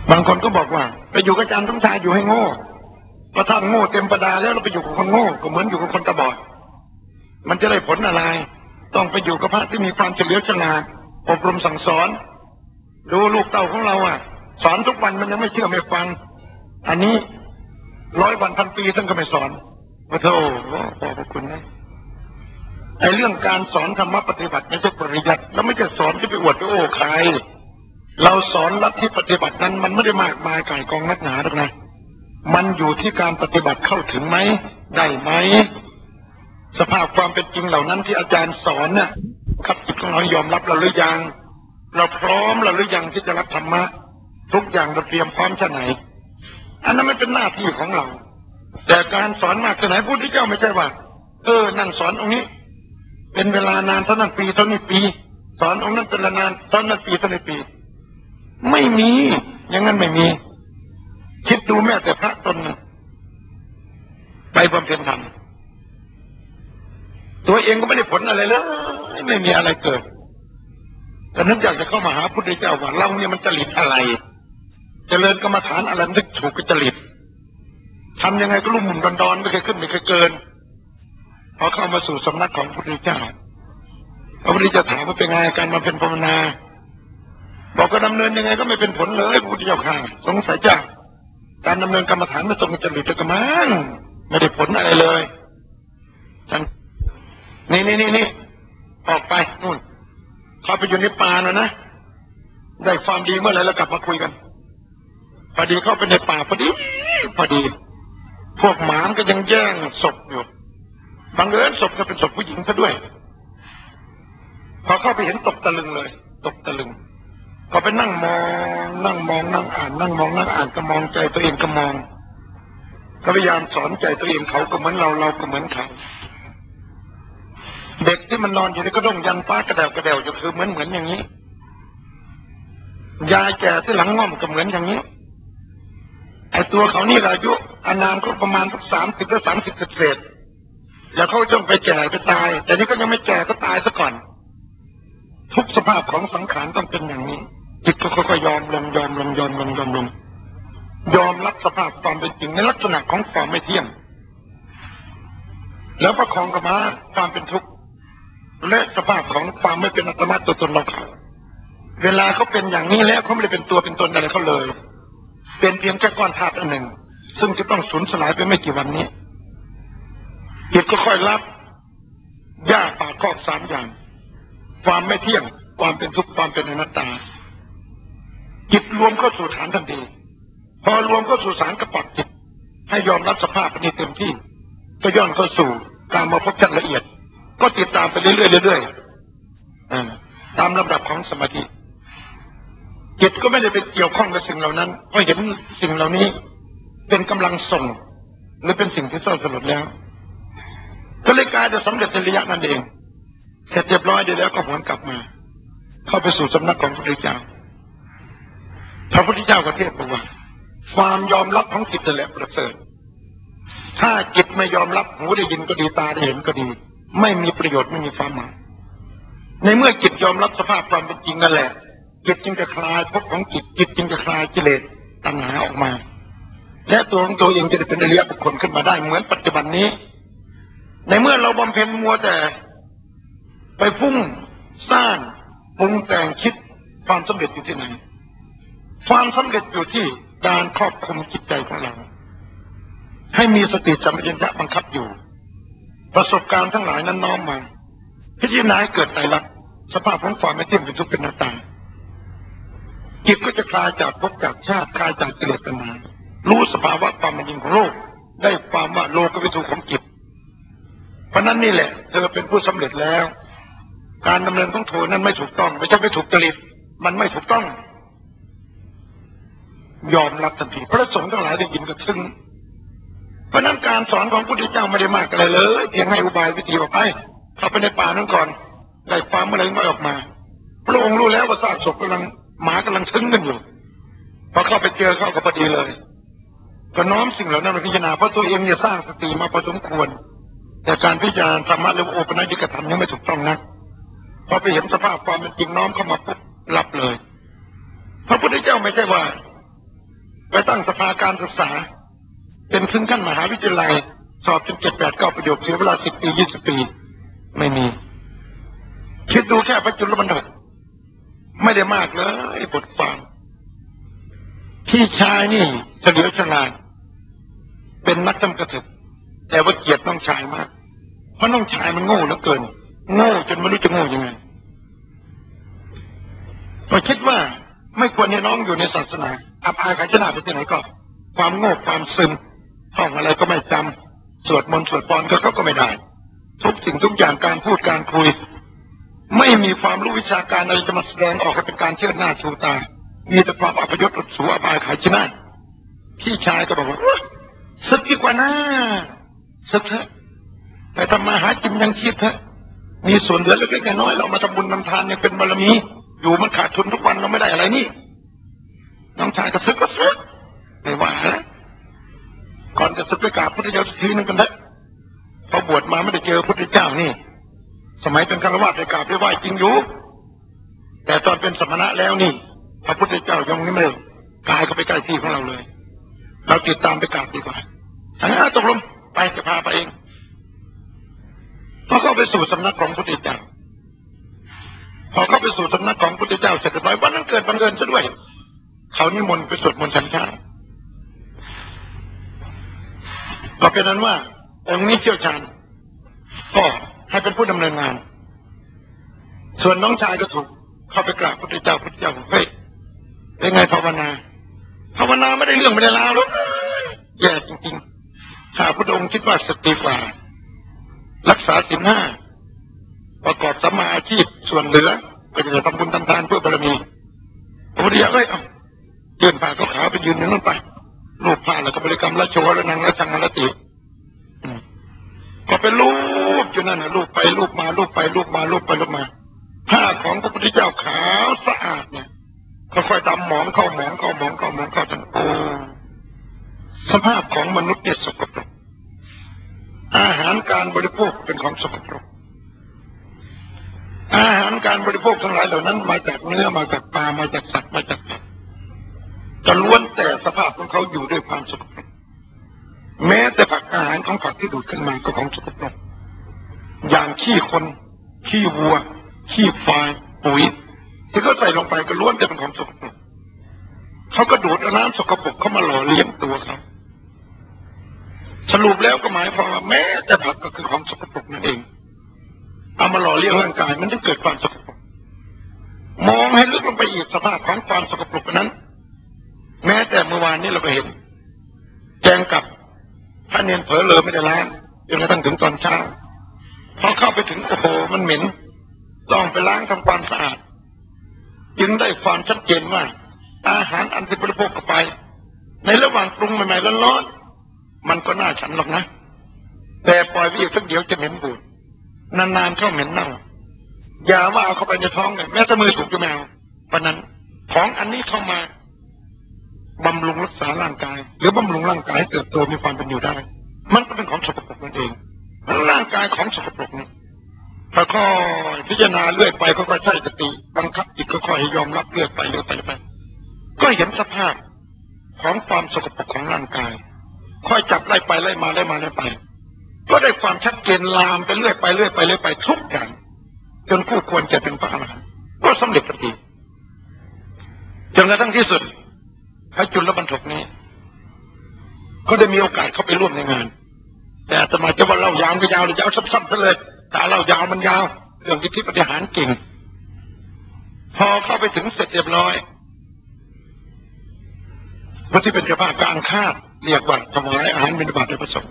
บางคนก็บอกว่าไปอยู่กับอาจารย์สมชายอยู่ให้โง่ก็ถ้าโง่เต็มประดาแล้วเราไปอยู่กับคนโง่ก็เหมือนอยู่กับคนตาบอดมันจะได้ผลอะไรต้องไปอยู่กับพระที่มีความเฉลียวฉลาดอบรมสั่งสอนดูลูกเต้าของเราสอนทุกวันมันยังไม่เชื่อไม่ฟังอันนี้100 วันพันปีท่านก็ไม่สอนพระโธ่ขอบคุณนะไอ้เรื่องการสอนธรรมะปฏิบัติไม่ใช่ปริยัติแล้วไม่ใช่สอนที่ไปอวดไปโอ้ใครเราสอนลัทธิปฏิบัตินั้นมันไม่ได้มากมายไก่กองนักหนาหรอกนะมันอยู่ที่การปฏิบัติเข้าถึงไหมได้ไหมสภาพความเป็นจริงเหล่านั้นที่อาจารย์สอนน่ะครับจิตของเรายอมรับเราหรือยังเราพร้อมเราหรือยังที่จะรับธรรมะทุกอย่างเราเตรียมพร้อมแค่ไหนอันนั้นไม่เป็นหน้าที่ของเราแต่การสอนมากแค่ไหนพุทธเจ้าไม่ใช่ว่านั่งสอนองค์นี้เป็นเวลานานเท่านั้นปีเท่านี้ปีสอนองค์นั้นเป็นเวลานานเท่านั้นปีเท่านี้ปีไม่มีอย่างนั้นไม่มีคิดดูแม้แต่พระตนนึงไปบำเพ็ญธรรมตัวเองก็ไม่ได้ผลอะไรเลยไม่มีอะไรเกิดแต่นึกอยากจะเข้ามาหาพุทธเจ้าว่าเราเนี่ยมันจริตอะไรเจริญกรรมฐานอะไรมันถูกกับจริตทำยังไงก็ลุ่มหมุนดอนไม่เคยขึ้นไม่เคยเกินพอเข้ามาสู่สำนักของพระพุทธเจ้าพระพุทธเจ้าถามว่าเป็นไงการมาเป็นภาวนาบอกก็ดำเนินยังไงก็ไม่เป็นผลเลยพระพุทธเจ้าข้าสงสัยจ้าการดำเนินกรรมฐานไม่ตรงกับจริตกรรมันไม่ได้ผลอะไรเลยท่านนี่ออกไปนู่นเขาไปอยู่ในป่านะได้ความดีเมื่อไหร่แล้วกลับมาคุยกันพอดีเข้าไปในป่าพอดีพวกหมาก็ยังแย่งศพอยู่บังเอิญศพก็เป็นศพผู้หญิงซะด้วยพอเข้าไปเห็นตกตะลึงเลยตกตะลึงก็ไปนั่งมองนั่งอ่านนั่งมองนั่งอ่านก็มองใจตัวเองก็มองก็พยายามสอนใจตัวเองเขาก็เหมือนเราก็เหมือนเขาเด็กที่มันนอนอยู่ในกระด้งยันฟ้ากระเดวอยู่คือเหมือนอย่างนี้ยายแก่ที่หลังง่อมก็เหมือนอย่างนี้ไอ้ตัวเขานี่อายุอานามก็ประมาณสัก30 หรือ 30เศษแล้วเขาต้องไปแก่ไปตายแต่นี่ก็ยังไม่แก่ก็ตายซะก่อนทุกสภาพของสังขารต้องเป็นอย่างนี้จิตก็ค่อยๆยอมลงยอมรับสภาพความเป็นจริงในลักษณะของความไม่เที่ยงแล้วประคองกับมาความเป็นทุกข์และสภาพของความไม่เป็นอัตตาตัวตนเราเขาเวลาเขาเป็นอย่างนี้แล้วเขาไม่ได้เป็นตัวเป็นตนอะไรเขาเลยเป็นเพียงแค่ก้อนธาตุอันหนึ่งซึ่งจะต้องสูญสลายไปไม่กี่วันนี้จิตก็ค่อยรับหญ้าป่าคอก3 อย่างความไม่เที่ยงความเป็นทุกข์ความเป็นอนัตตาจิตรวมเข้าสู่ฐานทันทีพอรวมเข้าสู่ฐานกระปักจิตให้ยอมรับสภาพนี้เต็มที่ก็ย่อนเข้าสู่การมาพบชั้นละเอียดก็ติดตามไปเรื่อยตามลำดับของสมาธิจิตก็ไม่ได้ไปเกี่ยวข้องกับสิ่งเหล่านั้นเพราะเห็นสิ่งเหล่านี้เป็นกำลังส่งหรือเป็นสิ่งที่เศร้าสลดแล้วก็เลยกลายเป็นสำเร็จในระยะนั้นเองเสร็จเรียบร้อยดีแล้วก็หวนกลับมาเข้าไปสู่สำนักของพระพุทธเจ้าพระพุทธเจ้าก็เทศบอกว่าความยอมรับของจิตนั่นแหละประเสริฐถ้าจิตไม่ยอมรับหูได้ยินก็ดีตาได้เห็นก็ดีไม่มีประโยชน์ไม่มีความหมายในเมื่อจิตยอมรับสภาพความเป็นจริงนั่นแหละจิตจึงจะคลายภพของจิตจึงจะคลายกิเลสตัณหาออกมาและตัวของตัวเองจะได้เป็นอริยบุคคลขึ้นมาได้เหมือนปัจจุบันนี้ในเมื่อเราบำเพ็ญมัวแต่ไปฟุ้งซ่านปรุงแต่งคิดความสำเร็จอยู่ที่ไหนความสำเร็จอยู่ที่การครอบคุมจิตใจของเราให้มีสติสัมปชัญญะบังคับอยู่ประสบการณ์ทั้งหลายนั้นน้อมมาพิจารณาให้เกิดไตรลักษณ์สภาพของความไม่เที่ยงเป็นทุกข์เป็นอนัตตาจิตก็จะคลายจากภพจากชาติคลายจากกิเลสตัณหารู้สภาวะความเป็นจริงของโลกได้ความว่าโลกวิถีของจิตเพราะนั้นนี่แหละเธอเป็นผู้สำเร็จแล้วการดำเนินของเธอนั้นไม่ถูกต้องไม่ใช่ไม่ถูกจริตมันไม่ถูกต้องยอมรับทันทีพระสงฆ์ทั้งหลายได้ยินก็ซึ้งเพราะนั้นการสอนของพระพุทธเจ้าไม่ได้มากอะไรเลยเพียงให้อุบายวิธีออกไปเข้าไปในป่านั้นก่อนได้ความอะไรไม่ออกมาพระองค์รู้แล้วว่าซากศพกำลังหมากำลังซึ้งกันอยู่พอเข้าไปเจอเขาก็พอดีเลยก็น้อมสิ่งเหล่านั้นมาพิจารณาเพราะตัวเองเนี่ยสร้างสติมาพอสมควรแต่การพิจารณาธรรมะและโอปนัญญิกธรรมยังไม่ถูกต้องนะพอไปเห็นสภาพความเป็นจริงน้อมเข้ามาปุ๊บหลับเลยพระพุทธเจ้าไม่ใช่ว่าตั้งสภาการศึกษาเป็นขึ้นขั้นมหาวิทยาลัยสอบจน7-8-9ประโยคเสียเวลา10 ปี20 ปีไม่มีคิดดูแค่พระจุลบรรทกไม่ได้มากเลยบทความพี่ชายนี่เฉลียวฉลาดเป็นนักทำกระถึกแต่ว่าเกลียดน้องชายมากเพราะน้องชายมันโง่เหลือเกินโง่จนไม่รู้จะโง่ยังไงก็คิดว่าไม่ควรให้น้องอยู่ในศาสนาอับอายขายชนะไปที่ไหนก็ความโง่ความซึมท่องอะไรก็ไม่จำสวดมนต์สวดปอนเขาก็ไม่ได้ทุกสิ่งทุกอย่างการพูดการคุยไม่มีความรู้วิชาการอะไรจะมาแสดงออกเป็นการเชิดหน้าชูตามีแต่ความอัปยศอดสูอับอายขายชนะพี่ชายก็บอกว่าสึกดีกว่านะสึกเถอะแต่ทำมาหากินยังคิดเถอะมีส่วนเหลือเล็กๆน้อยๆเรามาทำบุญทำทานยังเป็นบารมีอยู่มันขาดทุนทุกวันเราไม่ได้อะไรนี่น้องชายก็สึกไม่ว่าแล้วก่อนจะสึกไปกราบพุทธเจ้าทีนึงกันเถอะพอบวชมาไม่ได้เจอพุทธเจ้านี่สมัยเป็นฆราวาสได้กราบได้ไหว้จริงอยู่แต่ตอนเป็นสมณะแล้วนี่พระพุทธเจ้ายังไม่ได้กายเข้าไปใกล้ที่ของเราเลยเราติดตามไปกราบดีกว่าถ้างั้นตกลงไปจะพาไปเองพอเข้าไปสู่สำนักของพระพุทธเจ้าพอเข้าไปสู่สำนักของพระพุทธเจ้าเสร็จเรียบร้อยวันนั้นเกิดบังเอิญซะด้วยเขานิมนต์ไปสวดมนต์ฉันเช้าก็เป็นนั้นว่าองค์นี้เชี่ยวชาญก็ให้เป็นผู้ดำเนินงานส่วนน้องชายก็ถูกเข้าไปกราบพระพุทธเจ้าพระพุทธเจ้าบอกเฮ้ยเป็นไงภาวนาไม่ได้เรื่องไม่ได้ราวหรอกแย่จริงๆถ้าพระองค์คิดว่าสติกว่ารักษาศีล 5ประกอบสัมมาอาชีพส่วนเหลือก็จะทำบุญทำทานเพื่อบารมีพระพุทธเจ้าก็ยื่นผ้าขาวๆไปยืนอย่างนั้นไปรูปผ้าแล้วก็บริกรรมละโชและนางละชังละติก็เป็นรูปอยู่นั่นนะรูปไปรูปมารูปไปรูปมารูปไปรูปมาผ้าของพระพุทธเจ้าขาวสะอาดเนี่ยค่อยๆดำหมองเข้าหมองเข้าหมองเข้าหมองเข้าจนโอ้สภาพของมนุษย์เนี่ยสกปรกอาหารการบริโภคเป็นของสกปรกอาหารการบริโภคทั้งหลายเหล่านั้นมาจากเนื้อมาจากปลามาจากสัตว์มาจากผักจะล้วนแต่สภาพของเขาอยู่ด้วยความสกปรกแม้แต่ผักอาหารของผักที่ดูดขึ้นมาก็ของสกปรกอย่างขี้คนขี้วัวขี้ควายปุ๋ยที่เขาใส่ลงไปก็ล้วนแต่เป็นของสกปรกเขาก็ดูดน้ำสกปรกเข้ามาหล่อเลี้ยงตัวเขาสรุปแล้วก็หมายความว่าแม้แต่ผักก็คือของสกปรกนั่นเองเอามาหล่อเลี้ยงร่างกายมันจะเกิดความสกปรกมองให้ลึกลงไปอีกสภาพของความสกปรกนั้นแม้แต่เมื่อวานนี้เราก็เห็นแจงกับพระเนรเผลอเลยไม่ได้ล้างจนกระทั่งถึงตอนเช้าพอเข้าไปถึงโอ้โหมันเหม็นต้องไปล้างทำความสะอาดจึงได้ความชัดเจนว่าอาหารอันที่บริโภคเข้าไปในระหว่างปรุงใหม่ๆร้อนๆมันก็น่าฉันหรอกนะแต่ปล่อยไว้อีกสักเดี๋ยวจะเหม็นบูดนานๆเข้าเหม็นเน่าอย่าว่าเอาเข้าไปในท้องเลยแม้แต่มือถูกจะแมวเพราะนั้นของอันนี้เข้ามาบำรุงรักษาร่างกายหรือบำรุงร่างกายให้เติบโตมีความเป็นอยู่ได้มันก็เป็นของสกปรกนั่นเองร่างกายของสกปรกนี่ค่อยๆพิจารณาเรื่อยไปค่อยๆใช้สติบังคับจิตค่อยๆยอมรับเรื่อยไปก็เห็นสภาพของความสกปรกของร่างกายค่อยจับไล่ไปไล่มาก็ได้ความชัดเจนลามไปเรื่อยไปทุกอย่างจนคู่ควรจะเป็นพระอรหันต์ก็สำเร็จทันทีจนกระทั่งที่สุดพระจุลบรรทกนี้ก็ได้มีโอกาสเข้าไปร่วมในงานแต่อาตมาจะว่าเล่ายาวก็ยาวเลยยาวซ้ำๆซะเลยแต่เล่ายาวมันยาวเรื่องที่ปฏิหารเก่งพอเข้าไปถึงเสร็จเรียบร้อยพระที่เป็นเจ้าภาพกลางคาดเรียกว่าถวายอาหารบิณฑบาตแด่พระสงฆ์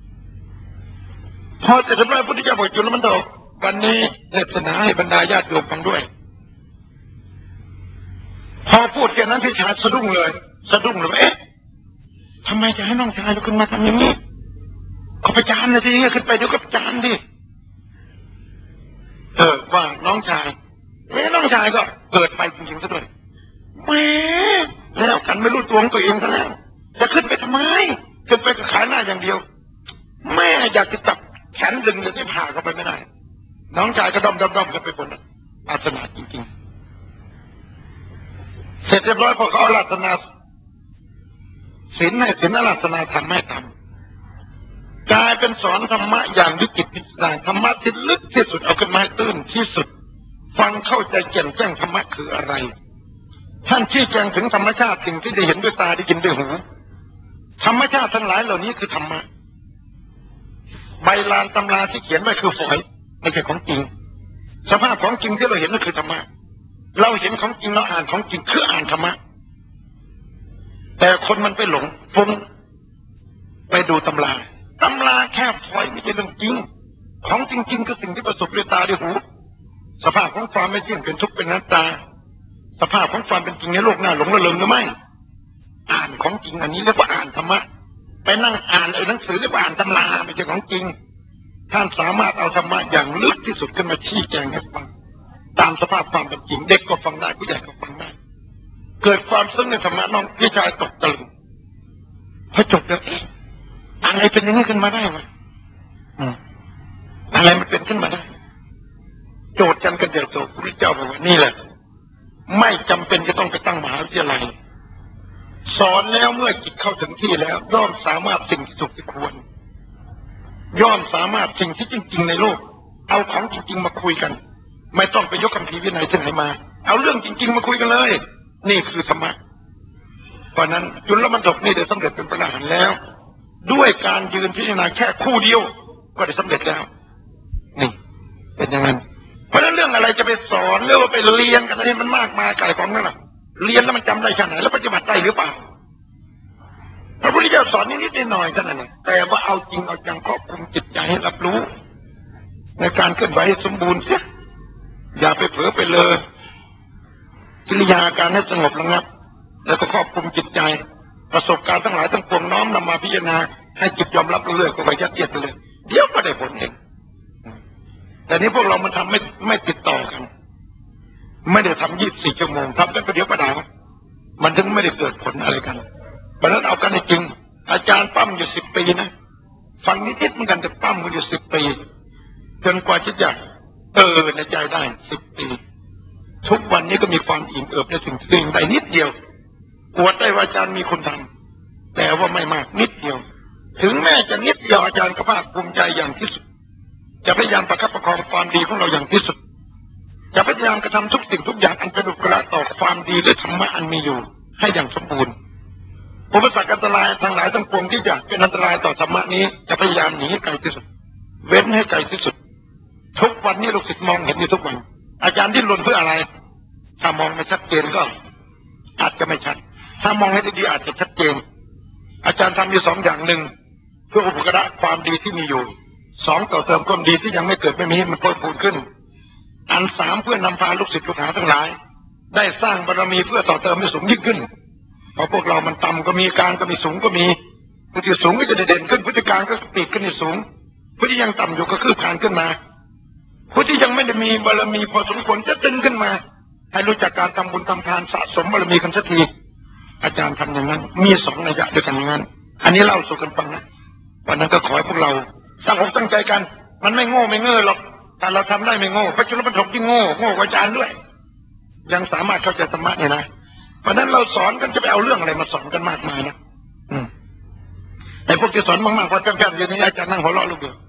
พอเสร็จเรียบร้อยพระพุทธเจ้าบอกจุลบรรทกวันนี้เทศนาให้บรรดาญาติโยมฟังด้วยพอพูดแค่นั้นพี่ชายสะดุ้งเลยเอ๊ะทำไมจะให้น้องชายเราขึ้นมาทำอย่างนี้เขาไปจานเลยทีนี้ขึ้นไปเดี๋ยวก็จานดิว่าน้องชายน้องชายก็เกิดไปจริงๆซะด้วยแหมแล้วกันไม่รู้ตัวของตัวเองซะแล้วจะขึ้นไปทำไมขึ้นไปก็ขายหน้าอย่างเดียวแม่อยากจะจับแขนดึงแต่ที่ผ่าเข้าไปไม่ได้น้องชายก็ด้อมกันไปบนอาสนะจริงๆเสร็จเรียบร้อยพอเขาอาราธนาศีลให้ศีลอาราธนาธรรมให้ทำกลายเป็นสอนธรรมะอย่างวิจิตรพิสดารธรรมะที่ลึกที่สุดเอาขึ้นมาให้ตื้นที่สุดฟังเข้าใจแจ่มแจ้งธรรมะคืออะไรท่านชี้แจงถึงธรรมชาติสิ่งที่ได้เห็นด้วยตาได้ยินด้วยหูธรรมชาติทั้งหลายเหล่านี้คือธรรมะใบลานตำราที่เขียนไว้คือฝอยไม่ใช่ของจริงสภาพของจริงที่เราเห็นนั่นคือธรรมะเราเห็นของจริงเราอ่านของจริงคืออ่านธรรมะแต่คนมันไปหลงฟุ้งไปดูตำราแค่ฝอยไม่ใช่เรื่องจริงของจริงๆคือสิ่งที่ประสบด้วยตาด้วยหูสภาพของความไม่เที่ยงเป็นทุกข์เป็นอนัตตาสภาพของความเป็นจริงในโลกหน้าหลงระเริงหรือไม่อ่านของจริงอันนี้เรียกว่าอ่านธรรมะไปนั่งอ่านหนังสือเรียกว่าอ่านตำราไม่ใช่ของจริงท่านสามารถเอาธรรมะอย่างลึกที่สุดขึ้นมาชี้แจงให้ฟังตามสภาพความเป็นจริงเด็กก็ฟังได้ผู้ใหญ่ก็ฟังได้เกิดความซึ้งในธรรมะน้องพี่ชายตกตะลึงพอจบแล้วอะไรเป็นอย่างนี้ขึ้นมาได้วะอะไรมันเป็นขึ้นมาได้โจทย์กันกันเดียวตัวพระเจ้าบอกว่านี่แหละไม่จำเป็นจะต้องไปตั้งมหาวิทยาลัยสอนแล้วเมื่อจิตเข้าถึงที่แล้วย่อมสามารถสิ่งที่สุขที่ควรย่อมสามารถสิ่งที่จริงๆในโลกเอาของจริงๆมาคุยกันไม่ต้องไปยกคำพีวินัยที่ไหนมาเอาเรื่องจริงๆมาคุยกันเลยนี่คือธรรมะเพราะนั้นจุลบรรทกนี่ได้สำเร็จเป็นพระอรหันต์แล้วด้วยการยืนพิจารณาแค่คู่เดียวก็ได้สำเร็จแล้วนี่เป็นอย่างนั้นเพราะนั้นเรื่องอะไรจะไปสอนหรือว่าไปเรียนกันอะไรมันมากมายไก่ของนั่นแหละเรียนแล้วมันจำได้แค่ไหนแล้วปฏิบัติได้หรือเปล่าพระพุทธเจ้าสอนนิดๆหน่อยๆเท่านั้นเองแต่ว่าเอาจริงเอาจังครอบคุมจิตใจให้รับรู้ในการเคลื่อนไหวให้สมบูรณ์เสียอย่าไปเผลอไปเลยกิริยาการให้สงบระงับแล้วก็ครอบคุมจิตใจประสบการณ์ทั้งหลายทั้งปวงน้อมนำมาพิจารณาให้จิตยอมรับเรื่อยๆก็ไปยัดเยียดไปเลยเดี๋ยวก็ได้ผลเองแต่นี้พวกเรามันทำไม่ติดต่อกันไม่ได้ทำ24 ชั่วโมงทำกันประเดี๋ยวประดาวมันถึงไม่ได้เกิดผลอะไรกันเพราะนั้นเอากันให้จริงอาจารย์ปั้มอยู่10 ปีนะฟังนิดๆเหมือนกันแต่ปั้มกันอยู่10 ปีจนกว่าจะในใจได้10 ปีทุกวันนี้ก็มีความอิ่มเอิบในสิ่งใดนิดเดียวอวดได้ว่าอาจารย์มีคนทำแต่ว่าไม่มากนิดเดียวถึงแม้จะนิดเดียวอาจารย์ก็ภาคภูมิใจอย่างที่สุดจะพยายามประคับประคองความดีของเราอย่างที่สุดจะพยายามกระทำทุกสิ่งทุกอย่างอันเป็นอุปการะต่อความดีและธรรมะอันมีอยู่ให้อย่างสมบูรณ์อุปสรรคอันตรายทั้งหลายทั้งปวงที่จะเป็นอันตรายต่อธรรมะนี้จะพยายามหนีให้ไกลที่สุดเว้นให้ไกลที่สุดทุกวันนี้ลูกศิษย์มองเห็นอยู่ทุกวันอาจารย์ดิ้นรนเพื่ออะไรถ้ามองไม่ชัดเจนก็อาจจะไม่ชัดถ้ามองให้ดีอาจจะชัดเจนอาจารย์ทำอยู่2 อย่างหนึ่งเพื่ออุปการะความดีที่มีอยู่2ต่อเติมความดีที่ยังไม่เกิดไม่มีให้มันเพิ่มพูนขึ้นอัน3เพื่อนำพาลูกศิษย์ลูกหาทั้งหลายได้สร้างบารมีเพื่อต่อเติมให้สูงยิ่งขึ้นเพราะพวกเรามันต่ำก็มีกลางก็มีสูงก็มีผู้ที่สูงก็จะเด่นขึ้นผู้ที่กลางก็ปีกขึ้นให้สูงผู้ที่ยังต่ำอยู่ก็คืบคลานขึ้นมาผู้ที่ยังไม่ได้มีบารมีพอสมควรจะตึงขึ้นมาให้รู้จักการทำบุญทำทานสะสมบารมีกันสักทีอาจารย์ทำอย่างนั้นมี2 นัยยะด้วยกันอย่างนั้นอันนี้เล่าสู่กันฟังนะวันนั้นก็ขอให้พวกเราตั้งอกตั้งใจกันมันไม่โง่ไม่เง่อหรอกแต่เราทำได้ไม่โง่พระจุลบรรทกที่โง่กว่าอาจารย์ด้วยยังสามารถเข้าใจธรรมะเนี่ยนะเพราะนั้นเราสอนกันจะไปเอาเรื่องอะไรมาสอนกันมากมายนะแต่พวกที่สอนมากๆพอจำๆอย่างนี้อาจารย์นั่งหัวเราะลูกเดียว